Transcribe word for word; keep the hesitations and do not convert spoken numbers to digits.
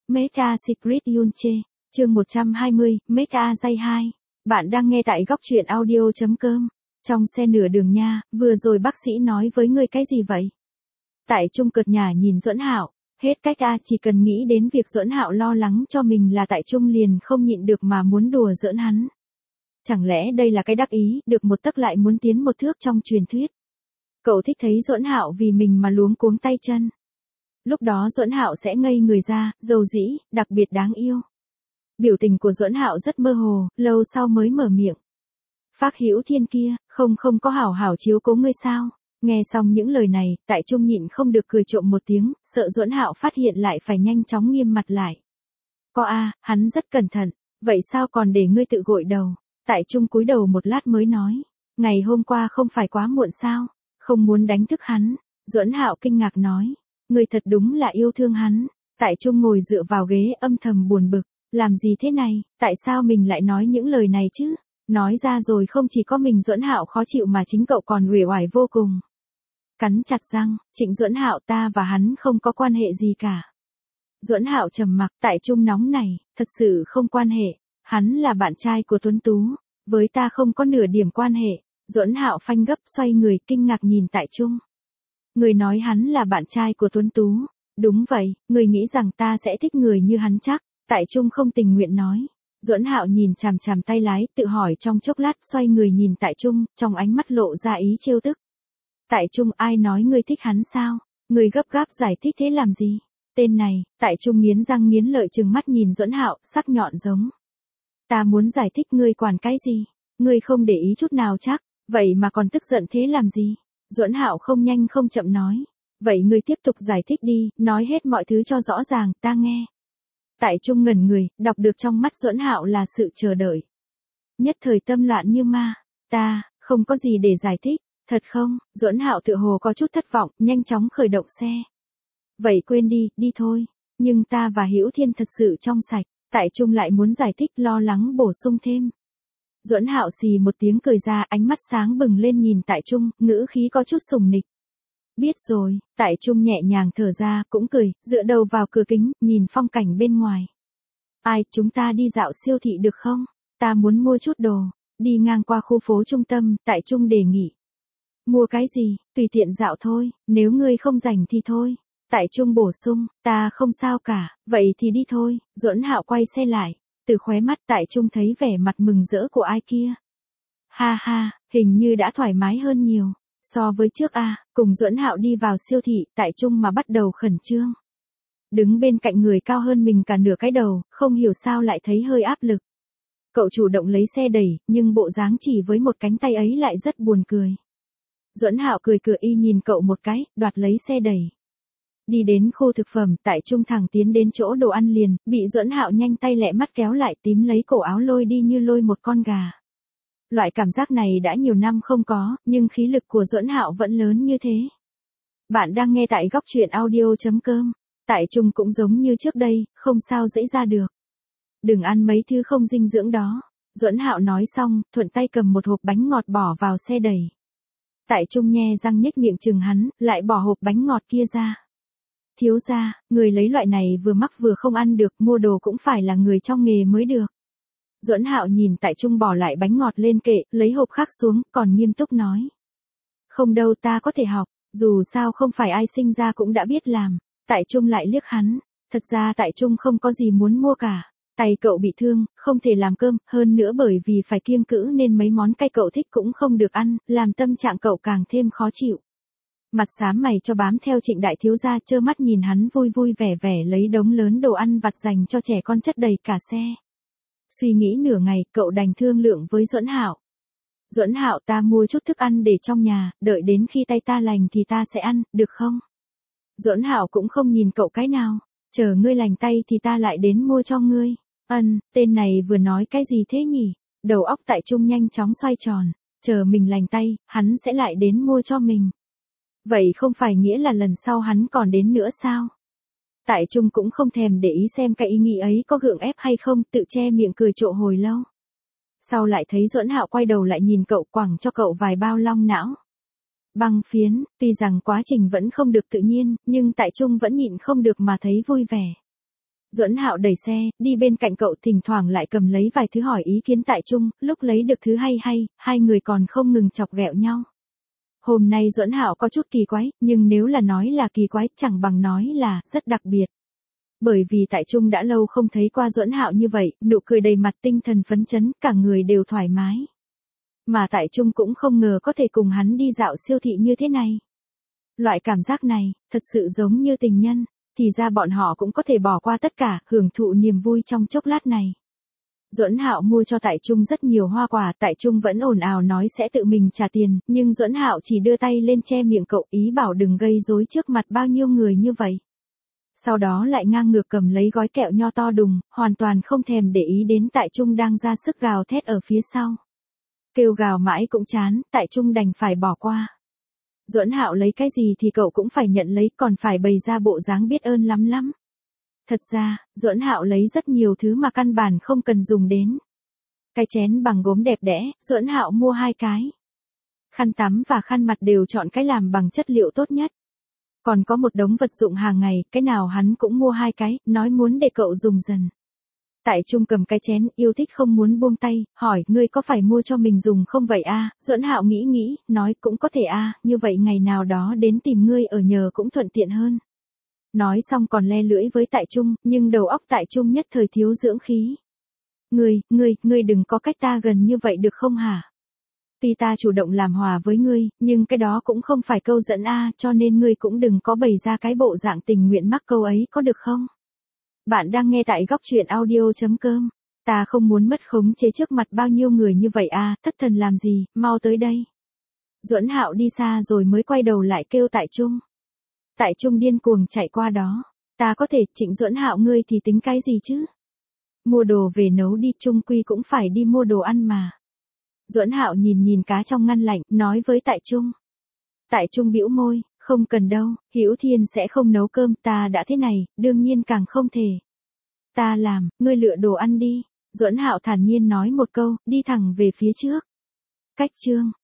Meta Secret Yunche, chương một trăm hai mươi, Meta Dây hai. Bạn đang nghe tại góc truyện audio.com. Trong xe nửa đường nha, vừa rồi bác sĩ nói với ngươi cái gì vậy? Tại Trung cợt nhả nhìn Duẫn Hạo, hết cách a, chỉ cần nghĩ đến việc Duẫn Hạo lo lắng cho mình là Tại Trung liền không nhịn được mà muốn đùa giỡn hắn. Chẳng lẽ đây là cái đắc ý, được một tấc lại muốn tiến một thước trong truyền thuyết. Cậu thích thấy Duẫn Hạo vì mình mà luống cuống tay chân. Lúc đó Duẫn Hạo sẽ ngây người ra, dầu dĩ, đặc biệt đáng yêu. Biểu tình của Duẫn Hạo rất mơ hồ, lâu sau mới mở miệng. Phác Hữu Thiên kia, không không có hảo hảo chiếu cố ngươi sao? Nghe xong những lời này, Tại Trung nhịn không được cười trộm một tiếng, sợ Duẫn Hạo phát hiện lại phải nhanh chóng nghiêm mặt lại. Có a, hắn rất cẩn thận, vậy sao còn để ngươi tự gội đầu? Tại Trung cúi đầu một lát mới nói, ngày hôm qua không phải quá muộn sao? Không muốn đánh thức hắn. Duẫn Hạo kinh ngạc nói, ngươi thật đúng là yêu thương hắn. Tại Trung ngồi dựa vào ghế âm thầm buồn bực, làm gì thế này, tại sao mình lại nói những lời này chứ? Nói ra rồi không chỉ có mình Duẫn Hạo khó chịu mà chính cậu còn uể oải vô cùng. Cắn chặt răng, Trịnh Duẫn Hạo ta và hắn không có quan hệ gì cả. Duẫn Hạo trầm mặc, Tại Trung nóng này, thật sự không quan hệ, hắn là bạn trai của Tuấn Tú, với ta không có nửa điểm quan hệ. Duẫn Hạo phanh gấp xoay người kinh ngạc nhìn Tại Trung. Người nói hắn là bạn trai của Tuấn Tú, đúng vậy, người nghĩ rằng ta sẽ thích người như hắn chắc. Tại Trung không tình nguyện nói. Duẫn Hạo nhìn chằm chằm tay lái, tự hỏi trong chốc lát xoay người nhìn Tại Trung, trong ánh mắt lộ ra ý trêu tức. Tại Trung ai nói ngươi thích hắn sao? Ngươi gấp gáp giải thích thế làm gì? Tên này, Tại Trung nghiến răng nghiến lợi trừng mắt nhìn Duẫn Hạo, sắc nhọn giống. Ta muốn giải thích ngươi quản cái gì? Ngươi không để ý chút nào chắc, vậy mà còn tức giận thế làm gì? Duẫn Hạo không nhanh không chậm nói. Vậy ngươi tiếp tục giải thích đi, nói hết mọi thứ cho rõ ràng, ta nghe. Tại Trung ngẩn người, đọc được trong mắt Duẫn Hạo là sự chờ đợi. Nhất thời tâm loạn như ma, ta, không có gì để giải thích, thật không? Duẫn Hạo tựa hồ có chút thất vọng, nhanh chóng khởi động xe. Vậy quên đi, đi thôi, nhưng ta và Hữu Thiên thật sự trong sạch, Tại Trung lại muốn giải thích lo lắng bổ sung thêm. Duẫn Hạo xì một tiếng cười ra, ánh mắt sáng bừng lên nhìn Tại Trung, ngữ khí có chút sùng nịch. Biết rồi, Tại Trung nhẹ nhàng thở ra, cũng cười, dựa đầu vào cửa kính, nhìn phong cảnh bên ngoài. Ai, chúng ta đi dạo siêu thị được không? Ta muốn mua chút đồ. Đi ngang qua khu phố trung tâm, Tại Trung đề nghị. Mua cái gì, tùy tiện dạo thôi, nếu ngươi không rảnh thì thôi. Tại Trung bổ sung, ta không sao cả, vậy thì đi thôi. Duẫn Hạo quay xe lại, từ khóe mắt Tại Trung thấy vẻ mặt mừng rỡ của ai kia. Ha ha, hình như đã thoải mái hơn nhiều. So với trước a, cùng Duẫn Hạo đi vào siêu thị, Tại Trung mà bắt đầu khẩn trương. Đứng bên cạnh người cao hơn mình cả nửa cái đầu, không hiểu sao lại thấy hơi áp lực. Cậu chủ động lấy xe đẩy, nhưng bộ dáng chỉ với một cánh tay ấy lại rất buồn cười. Duẫn Hạo cười cửa y nhìn cậu một cái, đoạt lấy xe đẩy. Đi đến khu thực phẩm, Tại Trung thẳng tiến đến chỗ đồ ăn liền, bị Duẫn Hạo nhanh tay lẹ mắt kéo lại tím lấy cổ áo lôi đi như lôi một con gà. Loại cảm giác này đã nhiều năm không có, nhưng khí lực của Duẫn Hạo vẫn lớn như thế. Bạn đang nghe tại góc truyện audio.com. Tại Trung cũng giống như trước đây, không sao dễ ra được. Đừng ăn mấy thứ không dinh dưỡng đó. Duẫn Hạo nói xong, thuận tay cầm một hộp bánh ngọt bỏ vào xe đẩy. Tại Trung nhe răng nhếch miệng chừng hắn, lại bỏ hộp bánh ngọt kia ra. Thiếu gia, người lấy loại này vừa mắc vừa không ăn được, mua đồ cũng phải là người trong nghề mới được. Duẫn Hạo nhìn Tại Trung bỏ lại bánh ngọt lên kệ, lấy hộp khác xuống, còn nghiêm túc nói. Không đâu, ta có thể học, dù sao không phải ai sinh ra cũng đã biết làm. Tại Trung lại liếc hắn, thật ra Tại Trung không có gì muốn mua cả. Tay cậu bị thương, không thể làm cơm, hơn nữa bởi vì phải kiêng cữ nên mấy món cay cậu thích cũng không được ăn, làm tâm trạng cậu càng thêm khó chịu. Mặt xám mày cho bám theo Trịnh đại thiếu gia, trơ mắt nhìn hắn vui vui vẻ vẻ lấy đống lớn đồ ăn vặt dành cho trẻ con chất đầy cả xe. Suy nghĩ nửa ngày, cậu đành thương lượng với Duẫn Hạo. Duẫn Hạo, ta mua chút thức ăn để trong nhà, đợi đến khi tay ta lành thì ta sẽ ăn, được không? Duẫn Hạo cũng không nhìn cậu cái nào, chờ ngươi lành tay thì ta lại đến mua cho ngươi. Ân, tên này vừa nói cái gì thế nhỉ? Đầu óc Tại Trung nhanh chóng xoay tròn, chờ mình lành tay, hắn sẽ lại đến mua cho mình. Vậy không phải nghĩa là lần sau hắn còn đến nữa sao? Tại Trung cũng không thèm để ý xem cái ý nghĩ ấy có gượng ép hay không, tự che miệng cười trộ hồi lâu. Sau lại thấy Duẫn Hạo quay đầu lại nhìn cậu, quẳng cho cậu vài bao long não. Băng phiến, tuy rằng quá trình vẫn không được tự nhiên, nhưng Tại Trung vẫn nhịn không được mà thấy vui vẻ. Duẫn Hạo đẩy xe, đi bên cạnh cậu, thỉnh thoảng lại cầm lấy vài thứ hỏi ý kiến Tại Trung, lúc lấy được thứ hay hay, hai người còn không ngừng chọc ghẹo nhau. Hôm nay Duẫn Hạo có chút kỳ quái, nhưng nếu là nói là kỳ quái, chẳng bằng nói là rất đặc biệt. Bởi vì Tại Trung đã lâu không thấy qua Duẫn Hạo như vậy, nụ cười đầy mặt, tinh thần phấn chấn, cả người đều thoải mái. Mà Tại Trung cũng không ngờ có thể cùng hắn đi dạo siêu thị như thế này. Loại cảm giác này, thật sự giống như tình nhân, thì ra bọn họ cũng có thể bỏ qua tất cả, hưởng thụ niềm vui trong chốc lát này. Duẫn Hạo mua cho Tại Trung rất nhiều hoa quả, Tại Trung vẫn ồn ào nói sẽ tự mình trả tiền, nhưng Duẫn Hạo chỉ đưa tay lên che miệng cậu, ý bảo đừng gây rối trước mặt bao nhiêu người như vậy. Sau đó lại ngang ngược cầm lấy gói kẹo nho to đùng, hoàn toàn không thèm để ý đến Tại Trung đang ra sức gào thét ở phía sau. Kêu gào mãi cũng chán, Tại Trung đành phải bỏ qua. Duẫn Hạo lấy cái gì thì cậu cũng phải nhận lấy, còn phải bày ra bộ dáng biết ơn lắm lắm. Thật ra, Duẫn Hạo lấy rất nhiều thứ mà căn bản không cần dùng đến. Cái chén bằng gốm đẹp đẽ, Duẫn Hạo mua hai cái. Khăn tắm và khăn mặt đều chọn cái làm bằng chất liệu tốt nhất. Còn có một đống vật dụng hàng ngày, cái nào hắn cũng mua hai cái, nói muốn để cậu dùng dần. Tại Trung cầm cái chén, yêu thích không muốn buông tay, hỏi, ngươi có phải mua cho mình dùng không vậy a? Duẫn Hạo nghĩ nghĩ, nói cũng có thể a, như vậy ngày nào đó đến tìm ngươi ở nhờ cũng thuận tiện hơn. Nói xong còn le lưỡi với Tại Trung, nhưng đầu óc Tại Trung nhất thời thiếu dưỡng khí. Ngươi, ngươi, ngươi đừng có cách ta gần như vậy được không hả? Tuy ta chủ động làm hòa với ngươi, nhưng cái đó cũng không phải câu dẫn a, cho nên ngươi cũng đừng có bày ra cái bộ dạng tình nguyện mắc câu ấy có được không? Bạn đang nghe tại góc truyện audio chấm com. Ta không muốn mất khống chế trước mặt bao nhiêu người như vậy a, thất thần làm gì, mau tới đây. Duẫn Hạo đi xa rồi mới quay đầu lại kêu Tại Trung. Tại Trung điên cuồng chạy qua đó. Ta có thể, Trịnh Duẫn Hạo ngươi thì tính cái gì chứ? Mua đồ về nấu đi, chung quy cũng phải đi mua đồ ăn mà. Duẫn Hạo nhìn nhìn cá trong ngăn lạnh, nói với Tại Trung. Tại Trung bĩu môi, không cần đâu, Hữu Thiên sẽ không nấu cơm, ta đã thế này, đương nhiên càng không thể. Ta làm, ngươi lựa đồ ăn đi. Duẫn Hạo thản nhiên nói một câu, đi thẳng về phía trước. Cách chương